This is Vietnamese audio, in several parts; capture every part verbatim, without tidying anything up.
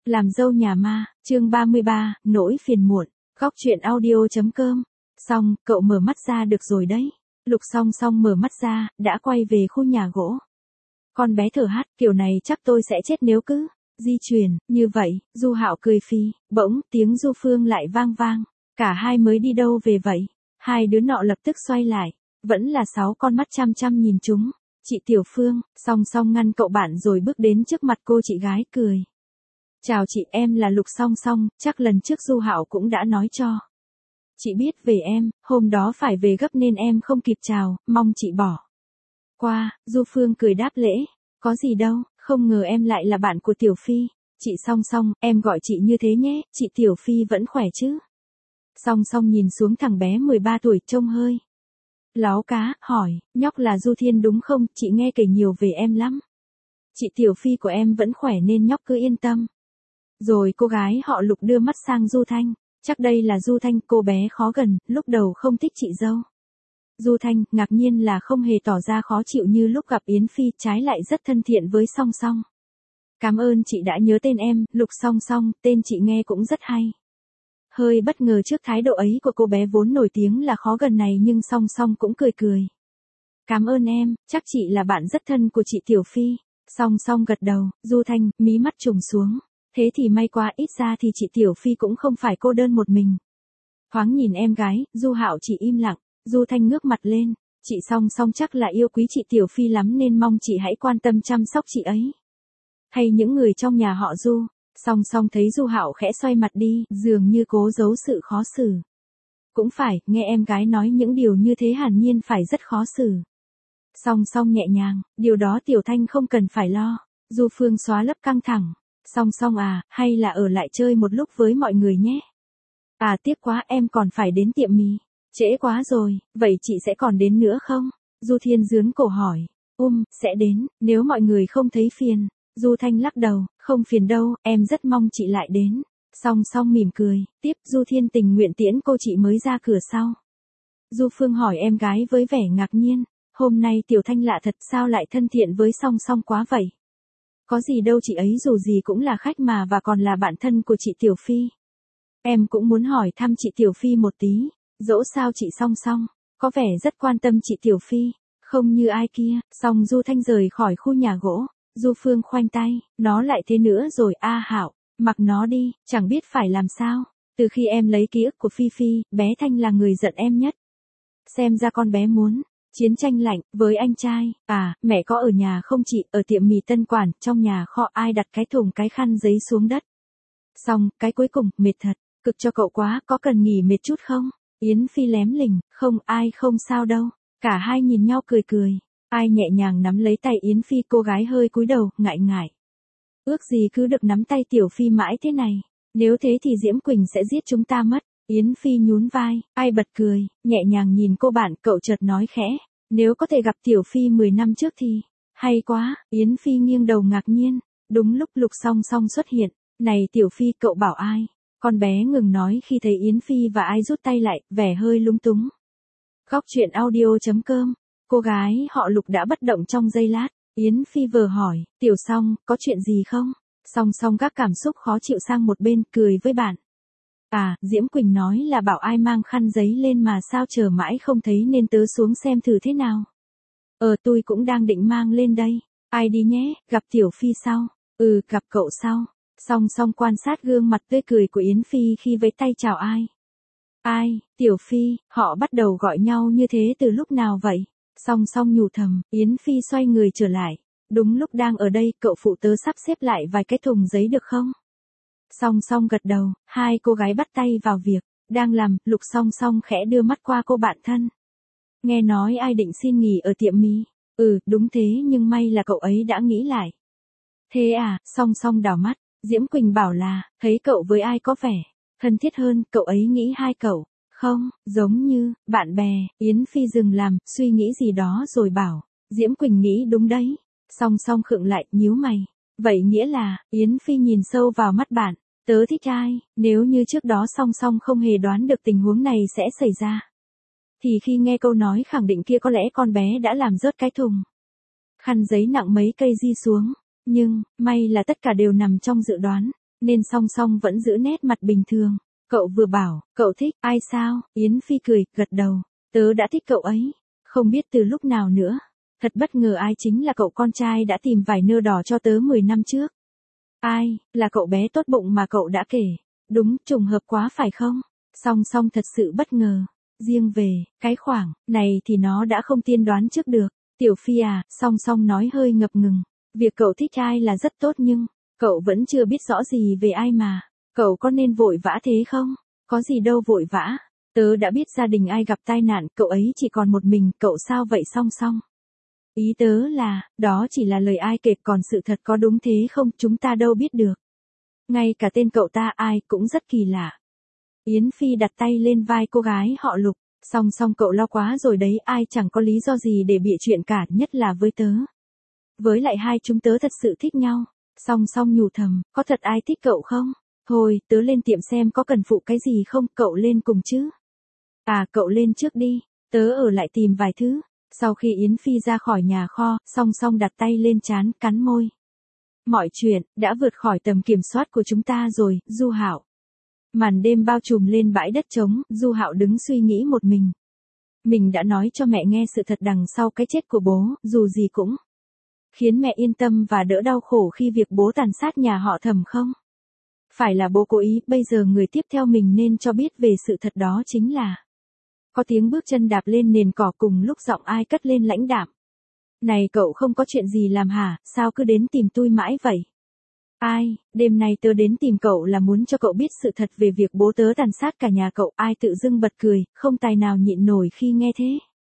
Làm dâu nhà ma, chương ba mươi ba, nỗi phiền muộn, góc truyện audio.com. Xong, cậu mở mắt ra được rồi đấy. Lục Song Song mở mắt ra, đã quay về khu nhà gỗ. Con bé thở hắt, kiểu này chắc tôi sẽ chết nếu cứ di chuyển như vậy. Du Hạo cười phì, bỗng tiếng Du Phương lại vang vang. Cả hai mới đi đâu về vậy? Hai đứa nọ lập tức xoay lại, vẫn là sáu con mắt chăm chăm nhìn chúng. Chị Tiểu Phương. Song Song ngăn cậu bạn rồi bước đến trước mặt cô chị gái cười. Chào chị, em là Lục Song Song, chắc lần trước Du Hạo cũng đã nói cho chị biết về em, hôm đó phải về gấp nên em không kịp chào, mong chị bỏ qua. Du Phương cười đáp lễ, có gì đâu, không ngờ em lại là bạn của Tiểu Phi. Chị Song Song, em gọi chị như thế nhé, chị Tiểu Phi vẫn khỏe chứ? Song Song nhìn xuống thằng bé mười ba tuổi trông hơi láo cá, hỏi, nhóc là Du Thiên đúng không? Chị nghe kể nhiều về em lắm. Chị Tiểu Phi của em vẫn khỏe nên nhóc cứ yên tâm. Rồi cô gái họ Lục đưa mắt sang Du Thanh, chắc đây là Du Thanh, cô bé khó gần, lúc đầu không thích chị dâu. Du Thanh, ngạc nhiên là không hề tỏ ra khó chịu như lúc gặp Yến Phi, trái lại rất thân thiện với Song Song. Cảm ơn chị đã nhớ tên em, Lục Song Song, tên chị nghe cũng rất hay. Hơi bất ngờ trước thái độ ấy của cô bé vốn nổi tiếng là khó gần này nhưng Song Song cũng cười cười. Cảm ơn em, chắc chị là bạn rất thân của chị Tiểu Phi. Song Song gật đầu, Du Thanh, mí mắt trùng xuống. Thế thì may quá, ít ra thì chị Tiểu Phi cũng không phải cô đơn một mình. Thoáng nhìn em gái, Du Hạo chỉ im lặng. Du Thanh ngước mặt lên, chị Song Song chắc là yêu quý chị Tiểu Phi lắm nên mong chị hãy quan tâm chăm sóc chị ấy. Hay những người trong nhà họ Du. Song Song thấy Du Hạo khẽ xoay mặt đi, dường như cố giấu sự khó xử. Cũng phải, nghe em gái nói những điều như thế hẳn nhiên phải rất khó xử. Song Song nhẹ nhàng, điều đó Tiểu Thanh không cần phải lo. Du Phương xóa lớp căng thẳng. Song Song à, hay là ở lại chơi một lúc với mọi người nhé. À tiếc quá, em còn phải đến tiệm mì. Trễ quá rồi, vậy chị sẽ còn đến nữa không? Du Thiên dướn cổ hỏi. Um, sẽ đến, nếu mọi người không thấy phiền. Du Thanh lắc đầu, không phiền đâu, em rất mong chị lại đến. Song Song mỉm cười, tiếp Du Thiên tình nguyện tiễn cô chị mới ra cửa sau. Du Phương hỏi em gái với vẻ ngạc nhiên, hôm nay Tiểu Thanh lạ thật, sao lại thân thiện với Song Song quá vậy? Có gì đâu, chị ấy dù gì cũng là khách mà và còn là bạn thân của chị Tiểu Phi. Em cũng muốn hỏi thăm chị Tiểu Phi một tí, dẫu sao chị Song Song có vẻ rất quan tâm chị Tiểu Phi, không như ai kia. Xong Du Thanh rời khỏi khu nhà gỗ. Du Phương khoanh tay, nó lại thế nữa rồi a Hạo, mặc nó đi, chẳng biết phải làm sao. Từ khi em lấy ký ức của Phi Phi, bé Thanh là người giận em nhất. Xem ra con bé muốn chiến tranh lạnh với anh trai. À, mẹ có ở nhà không chị? Ở tiệm mì Tân Quản, trong nhà kho ai đặt cái thùng cái khăn giấy xuống đất. Xong, cái cuối cùng, mệt thật, cực cho cậu quá, có cần nghỉ mệt chút không? Yến Phi lém lỉnh, không, ai không sao đâu. Cả hai nhìn nhau cười cười. Ai nhẹ nhàng nắm lấy tay Yến Phi, cô gái hơi cúi đầu, ngại ngại. Ước gì cứ được nắm tay Tiểu Phi mãi thế này. Nếu thế thì Diễm Quỳnh sẽ giết chúng ta mất. Yến Phi nhún vai, ai bật cười, nhẹ nhàng nhìn cô bạn, cậu chợt nói khẽ. Nếu có thể gặp Tiểu Phi mười năm trước thì, hay quá. Yến Phi nghiêng đầu ngạc nhiên. Đúng lúc Lục Song Song xuất hiện. Này Tiểu Phi, cậu bảo ai? Con bé ngừng nói khi thấy Yến Phi và ai rút tay lại, vẻ hơi lúng túng. Góc truyện audio.com. Cô gái họ Lục đã bất động trong giây lát. Yến Phi vừa hỏi, Tiểu Song, có chuyện gì không? Song Song gác cảm xúc khó chịu sang một bên, cười với bạn. À, Diễm Quỳnh nói là bảo ai mang khăn giấy lên mà sao chờ mãi không thấy nên tớ xuống xem thử thế nào. Ờ tôi cũng đang định mang lên đây. Ai đi nhé, gặp Tiểu Phi sau. Ừ, gặp cậu sau. Song Song quan sát gương mặt tươi cười của Yến Phi khi vẫy tay chào ai. Ai, Tiểu Phi, họ bắt đầu gọi nhau như thế từ lúc nào vậy? Song Song nhủ thầm, Yến Phi xoay người trở lại. Đúng lúc đang ở đây, cậu phụ tớ sắp xếp lại vài cái thùng giấy được không? Song Song gật đầu, hai cô gái bắt tay vào việc. Đang làm, Lục Song Song khẽ đưa mắt qua cô bạn thân. Nghe nói ai định xin nghỉ ở tiệm mì. Ừ, đúng thế nhưng may là cậu ấy đã nghĩ lại. Thế à, Song Song đảo mắt. Diễm Quỳnh bảo là, thấy cậu với ai có vẻ thân thiết hơn, cậu ấy nghĩ hai cậu. Không, giống như, bạn bè. Yến Phi dừng làm, suy nghĩ gì đó rồi bảo. Diễm Quỳnh nghĩ đúng đấy. Song Song khựng lại, nhíu mày. Vậy nghĩa là, Yến Phi nhìn sâu vào mắt bạn. Tớ thích ai? Nếu như trước đó Song Song không hề đoán được tình huống này sẽ xảy ra. Thì khi nghe câu nói khẳng định kia có lẽ con bé đã làm rớt cái thùng khăn giấy nặng mấy cây di xuống. Nhưng, may là tất cả đều nằm trong dự đoán. nên song song vẫn giữ nét mặt bình thường. Cậu vừa bảo, cậu thích, ai sao? Yến Phi cười, gật đầu. Tớ đã thích cậu ấy. Không biết từ lúc nào nữa. Thật bất ngờ ai chính là cậu con trai đã tìm vải nơ đỏ cho tớ mười năm trước. Ai, là cậu bé tốt bụng mà cậu đã kể. Đúng, trùng hợp quá phải không? Song song thật sự bất ngờ. Riêng về, cái khoảng, này thì nó đã không tiên đoán trước được. Tiểu Phi à, song song nói hơi ngập ngừng. Việc cậu thích ai là rất tốt nhưng, cậu vẫn chưa biết rõ gì về ai mà. Cậu có nên vội vã thế không? Có gì đâu vội vã. Tớ đã biết gia đình ai gặp tai nạn, cậu ấy chỉ còn một mình, cậu sao vậy song song? Ý tớ là, đó chỉ là lời ai kể, còn sự thật có đúng thế không chúng ta đâu biết được. Ngay cả tên cậu ta ai cũng rất kỳ lạ. Yến Phi đặt tay lên vai cô gái họ Lục, song song cậu lo quá rồi đấy, ai chẳng có lý do gì để bịa chuyện cả, nhất là với tớ. Với lại hai chúng tớ thật sự thích nhau. Song song nhủ thầm, có thật ai thích cậu không? Thôi, tớ lên tiệm xem có cần phụ cái gì không, cậu lên cùng chứ. À, cậu lên trước đi, tớ ở lại tìm vài thứ. Sau khi Yến Phi ra khỏi nhà kho, song song đặt tay lên trán, cắn môi. Mọi chuyện, đã vượt khỏi tầm kiểm soát của chúng ta rồi, Du Hạo. Màn đêm bao trùm lên bãi đất trống, Du Hạo đứng suy nghĩ một mình. Mình đã nói cho mẹ nghe sự thật đằng sau cái chết của bố, dù gì cũng khiến mẹ yên tâm và đỡ đau khổ khi việc bố tàn sát nhà họ Thẩm không? Phải là bố cố ý, bây giờ người tiếp theo mình nên cho biết về sự thật đó chính là. Có tiếng bước chân đạp lên nền cỏ cùng lúc giọng ai cất lên lãnh đạm. Này cậu không có chuyện gì làm hả, sao cứ đến tìm tôi mãi vậy? Ai, đêm nay tớ đến tìm cậu là muốn cho cậu biết sự thật về việc bố tớ tàn sát cả nhà cậu. Ai tự dưng bật cười, không tài nào nhịn nổi khi nghe thế.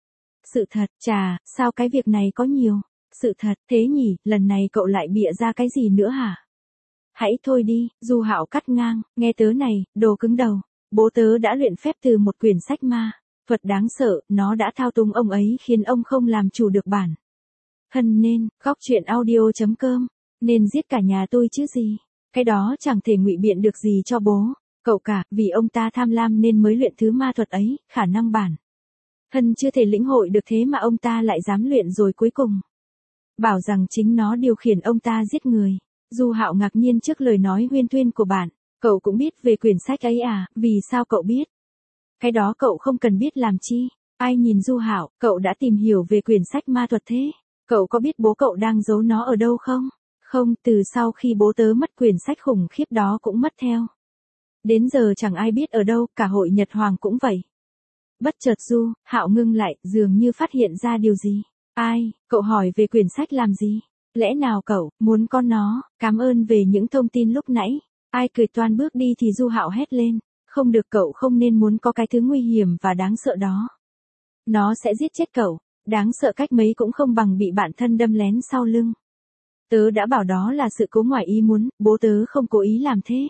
Sự thật, chà, sao cái việc này có nhiều? Sự thật, thế nhỉ, lần này cậu lại bịa ra cái gì nữa hả? Hãy thôi đi, Du Hạo cắt ngang, nghe tớ này, đồ cứng đầu. Bố tớ đã luyện phép từ một quyển sách ma thuật đáng sợ, nó đã thao túng ông ấy khiến ông không làm chủ được bản thân nên, góc truyện audio chấm com, nên giết cả nhà tôi chứ gì. Cái đó chẳng thể ngụy biện được gì cho bố, cậu cả, vì ông ta tham lam nên mới luyện thứ ma thuật ấy, khả năng bản thân chưa thể lĩnh hội được thế mà ông ta lại dám luyện rồi cuối cùng bảo rằng chính nó điều khiển ông ta giết người. Du Hạo ngạc nhiên trước lời nói huyên thuyên của bạn. Cậu cũng biết về quyển sách ấy à, vì sao cậu biết? Cái đó cậu không cần biết làm chi. Ai nhìn Du Hạo, cậu đã tìm hiểu về quyển sách ma thuật thế? Cậu có biết bố cậu đang giấu nó ở đâu không? Không, từ sau khi bố tớ mất quyển sách khủng khiếp đó cũng mất theo. Đến giờ chẳng ai biết ở đâu, cả hội Nhật Hoàng cũng vậy. Bất chợt Du Hạo ngưng lại, dường như phát hiện ra điều gì. Ai, cậu hỏi về quyển sách làm gì? Lẽ nào cậu muốn con nó? Cảm ơn về những thông tin lúc nãy. Ai cười toan bước đi thì Du Hạo hét lên. Không được, cậu không nên muốn có cái thứ nguy hiểm và đáng sợ đó. Nó sẽ giết chết cậu. Đáng sợ cách mấy cũng không bằng bị bạn thân đâm lén sau lưng. Tớ đã bảo đó là sự cố ngoài ý muốn, bố tớ không cố ý làm thế.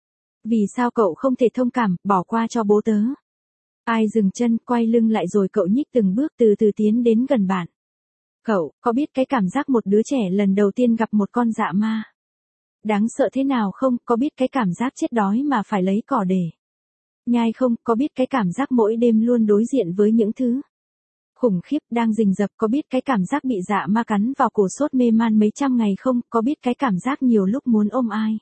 Vì sao cậu không thể thông cảm, bỏ qua cho bố tớ? Ai dừng chân, quay lưng lại rồi cậu nhích từng bước từ từ tiến đến gần bạn. Cậu, có biết cái cảm giác một đứa trẻ lần đầu tiên gặp một con dạ ma đáng sợ thế nào không? Có biết cái cảm giác chết đói mà phải lấy cỏ để nhai không? Có biết cái cảm giác mỗi đêm luôn đối diện với những thứ khủng khiếp đang rình rập? Có biết cái cảm giác bị dạ ma cắn vào cổ sốt mê man mấy trăm ngày không? Có biết cái cảm giác nhiều lúc muốn ôm ai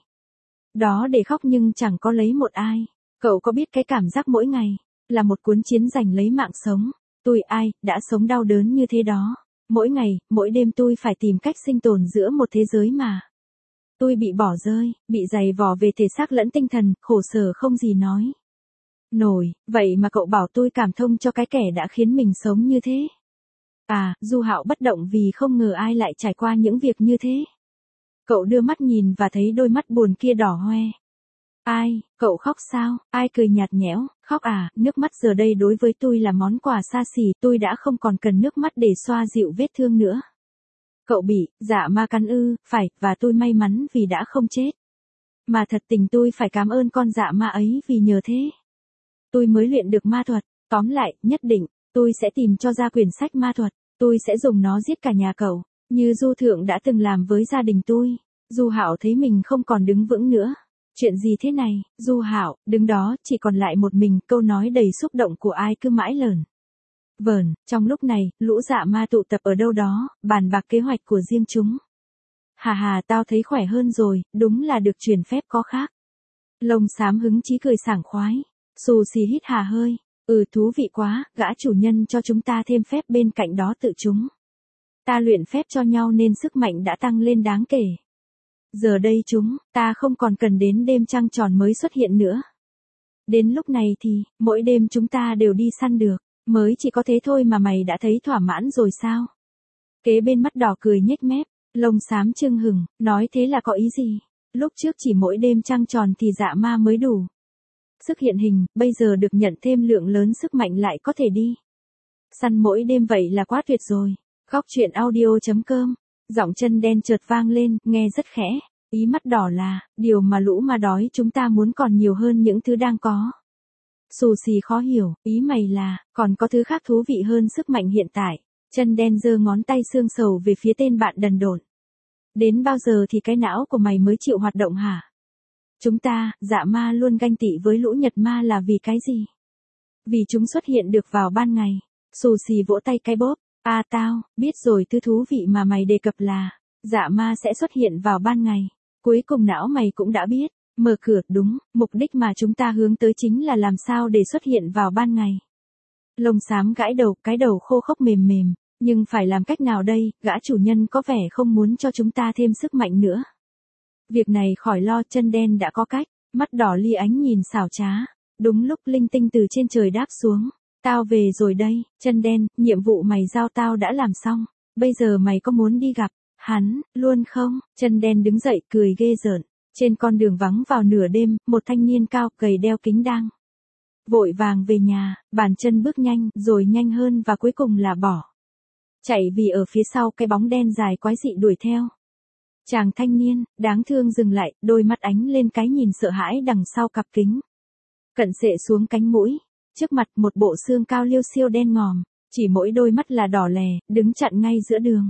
đó để khóc nhưng chẳng có lấy một ai? Cậu có biết cái cảm giác mỗi ngày là một cuốn chiến giành lấy mạng sống? Tôi ai đã sống đau đớn như thế đó. Mỗi ngày, mỗi đêm tôi phải tìm cách sinh tồn giữa một thế giới mà tôi bị bỏ rơi, bị dày vò về thể xác lẫn tinh thần, khổ sở không gì nói nổi. Vậy mà cậu bảo tôi cảm thông cho cái kẻ đã khiến mình sống như thế. À, Du Hạo bất động vì không ngờ ai lại trải qua những việc như thế. Cậu đưa mắt nhìn và thấy đôi mắt buồn kia đỏ hoe. Ai, cậu khóc sao? Ai cười nhạt nhẽo, khóc à, nước mắt giờ đây đối với tôi là món quà xa xỉ, tôi đã không còn cần nước mắt để xoa dịu vết thương nữa. Cậu bị dạ ma cắn ư? Phải, và tôi may mắn vì đã không chết. Mà thật tình tôi phải cảm ơn con dạ ma ấy vì nhờ thế tôi mới luyện được ma thuật. Tóm lại, nhất định tôi sẽ tìm cho ra quyển sách ma thuật, tôi sẽ dùng nó giết cả nhà cậu, như Du Thượng đã từng làm với gia đình tôi. Du Hạo thấy mình không còn đứng vững nữa. Chuyện gì thế này? Du Hạo đứng đó, chỉ còn lại một mình, câu nói đầy xúc động của ai cứ mãi lởn vởn. Trong lúc này, lũ dạ ma tụ tập ở đâu đó, bàn bạc kế hoạch của riêng chúng. Hà hà, tao thấy khỏe hơn rồi, đúng là được truyền phép có khác. Lông xám hứng chí cười sảng khoái. Xù xì hít hà hơi. Ừ thú vị quá, gã chủ nhân cho chúng ta thêm phép bên cạnh đó tự chúng. Ta luyện phép cho nhau nên sức mạnh đã tăng lên đáng kể. Giờ đây chúng, ta không còn cần đến đêm trăng tròn mới xuất hiện nữa. Đến lúc này thì, mỗi đêm chúng ta đều đi săn được, mới chỉ có thế thôi mà mày đã thấy thỏa mãn rồi sao? Kế bên mắt đỏ cười nhếch mép, lông xám chưng hừng, nói thế là có ý gì? Lúc trước chỉ mỗi đêm trăng tròn thì dạ ma mới đủ sức hiện hình, bây giờ được nhận thêm lượng lớn sức mạnh lại có thể đi săn mỗi đêm vậy là quá tuyệt rồi. Góc truyện audio.com, giọng chân đen chợt vang lên, nghe rất khẽ, ý mắt đỏ là, điều mà lũ ma đói chúng ta muốn còn nhiều hơn những thứ đang có. Xù xì khó hiểu, ý mày là, còn có thứ khác thú vị hơn sức mạnh hiện tại. Chân đen giơ ngón tay xương sầu về phía tên bạn đần độn. Đến bao giờ thì cái não của mày mới chịu hoạt động hả? Chúng ta, dạ ma luôn ganh tị với lũ nhật ma là vì cái gì? Vì chúng xuất hiện được vào ban ngày. Xù xì vỗ tay cái bóp. À tao, biết rồi, thứ thú vị mà mày đề cập là, dạ ma sẽ xuất hiện vào ban ngày. Cuối cùng não mày cũng đã biết. Mở cửa, đúng, mục đích mà chúng ta hướng tới chính là làm sao để xuất hiện vào ban ngày. Lông xám gãi đầu, cái đầu khô khốc mềm mềm. Nhưng phải làm cách nào đây, gã chủ nhân có vẻ không muốn cho chúng ta thêm sức mạnh nữa. Việc này khỏi lo, chân đen đã có cách. Mắt đỏ lia ánh nhìn xảo trá. Đúng lúc linh tinh từ trên trời đáp xuống. Tao về rồi đây, chân đen, nhiệm vụ mày giao tao đã làm xong. Bây giờ mày có muốn đi gặp hắn luôn không? Chân đen đứng dậy cười ghê rợn. Trên con đường vắng vào nửa đêm, một thanh niên cao gầy đeo kính đang vội vàng về nhà, bàn chân bước nhanh, rồi nhanh hơn và cuối cùng là bỏ chạy vì ở phía sau cái bóng đen dài quái dị đuổi theo. Chàng thanh niên, đáng thương dừng lại, đôi mắt ánh lên cái nhìn sợ hãi đằng sau cặp kính. Cận xệ xuống cánh mũi, trước mặt một bộ xương cao liêu xiêu đen ngòm, chỉ mỗi đôi mắt là đỏ lè, đứng chặn ngay giữa đường.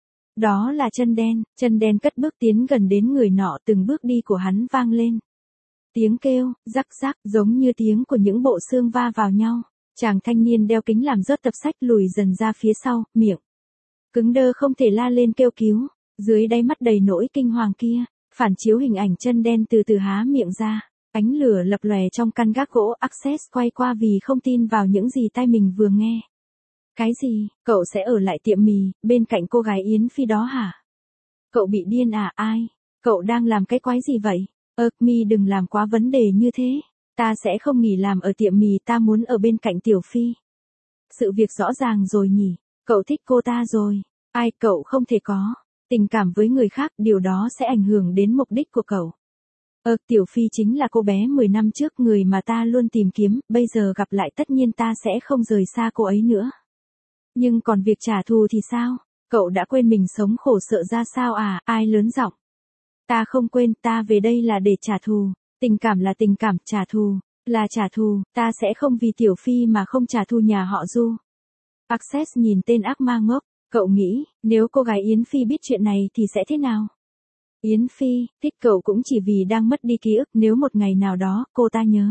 Đó là chân đen, chân đen cất bước tiến gần đến người nọ, từng bước đi của hắn vang lên. Tiếng kêu, rắc rắc, giống như tiếng của những bộ xương va vào nhau. Chàng thanh niên đeo kính làm rớt tập sách lùi dần ra phía sau, miệng cứng đơ không thể la lên kêu cứu. Dưới đáy mắt đầy nỗi kinh hoàng kia, phản chiếu hình ảnh chân đen từ từ há miệng ra. Ánh lửa lập lòe trong căn gác gỗ. Access quay qua vì không tin vào những gì tai mình vừa nghe. Cái gì, cậu sẽ ở lại tiệm mì, bên cạnh cô gái Yến Phi đó hả? Cậu bị điên à? Ai? Cậu đang làm cái quái gì vậy? Ơ, mi đừng làm quá vấn đề như thế. Ta sẽ không nghỉ làm ở tiệm mì, ta muốn ở bên cạnh Tiểu Phi. Sự việc rõ ràng rồi nhỉ? Cậu thích cô ta rồi. Ai, cậu không thể có tình cảm với người khác, điều đó sẽ ảnh hưởng đến mục đích của cậu. Ờ, Tiểu Phi chính là cô bé mười năm trước, người mà ta luôn tìm kiếm, bây giờ gặp lại tất nhiên ta sẽ không rời xa cô ấy nữa. Nhưng còn việc trả thù thì sao? Cậu đã quên mình sống khổ sợ ra sao à? Ai lớn giọng? Ta không quên, ta về đây là để trả thù. Tình cảm là tình cảm, trả thù là trả thù, ta sẽ không vì Tiểu Phi mà không trả thù nhà họ Du. Access nhìn tên ác ma ngốc, cậu nghĩ, nếu cô gái Yến Phi biết chuyện này thì sẽ thế nào? Yến Phi, thích cậu cũng chỉ vì đang mất đi ký ức, nếu một ngày nào đó, cô ta nhớ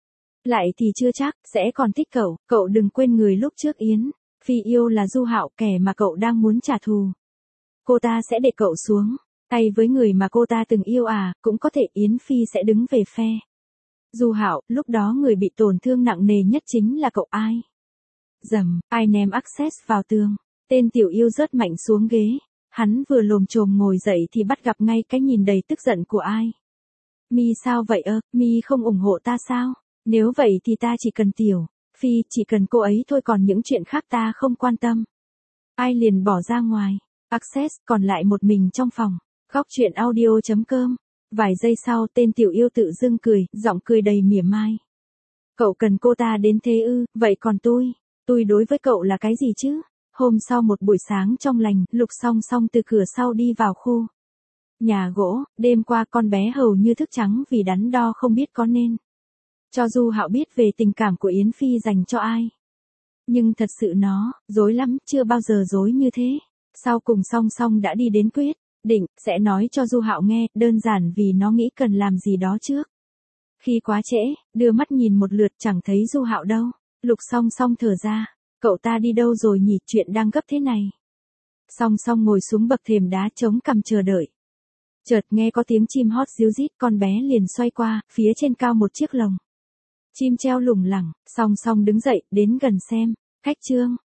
lại thì chưa chắc, sẽ còn thích cậu, cậu đừng quên người lúc trước Yến Phi yêu là Du Hạo, kẻ mà cậu đang muốn trả thù. Cô ta sẽ để cậu xuống tay với người mà cô ta từng yêu à, cũng có thể Yến Phi sẽ đứng về phe Du Hạo, lúc đó người bị tổn thương nặng nề nhất chính là cậu. Ai? Dầm, ai ném Access vào tường. Tên tiểu yêu rớt mạnh xuống ghế. Hắn vừa lồm chồm ngồi dậy thì bắt gặp ngay cái nhìn đầy tức giận của ai. Mi sao vậy ơ, Mi không ủng hộ ta sao? Nếu vậy thì ta chỉ cần Tiểu Phi, chỉ cần cô ấy thôi, còn những chuyện khác ta không quan tâm. Ai liền bỏ ra ngoài. Access còn lại một mình trong phòng. Góc truyện audio.com. Vài giây sau tên tiểu yêu tự dưng cười, giọng cười đầy mỉa mai. Cậu cần cô ta đến thế ư, vậy còn tôi? Tôi đối với cậu là cái gì chứ? Hôm sau một buổi sáng trong lành, Lục Song Song từ cửa sau đi vào khu nhà gỗ. Đêm qua con bé hầu như thức trắng vì đắn đo không biết có nên cho Du Hạo biết về tình cảm của Yến Phi dành cho ai. Nhưng thật sự nó dối lắm, chưa bao giờ dối như thế. Sau cùng Song Song đã đi đến quyết định sẽ nói cho Du Hạo nghe, đơn giản vì nó nghĩ cần làm gì đó trước khi quá trễ. Đưa mắt nhìn một lượt chẳng thấy Du Hạo đâu. Lục Song Song thở ra. Cậu ta đi đâu rồi nhỉ, chuyện đang gấp thế này. Song Song ngồi xuống bậc thềm đá chống cằm chờ đợi. Chợt nghe có tiếng chim hót ríu rít, con bé liền xoay qua, phía trên cao một chiếc lồng. Chim treo lủng lẳng, Song Song đứng dậy, đến gần xem. Khách trương,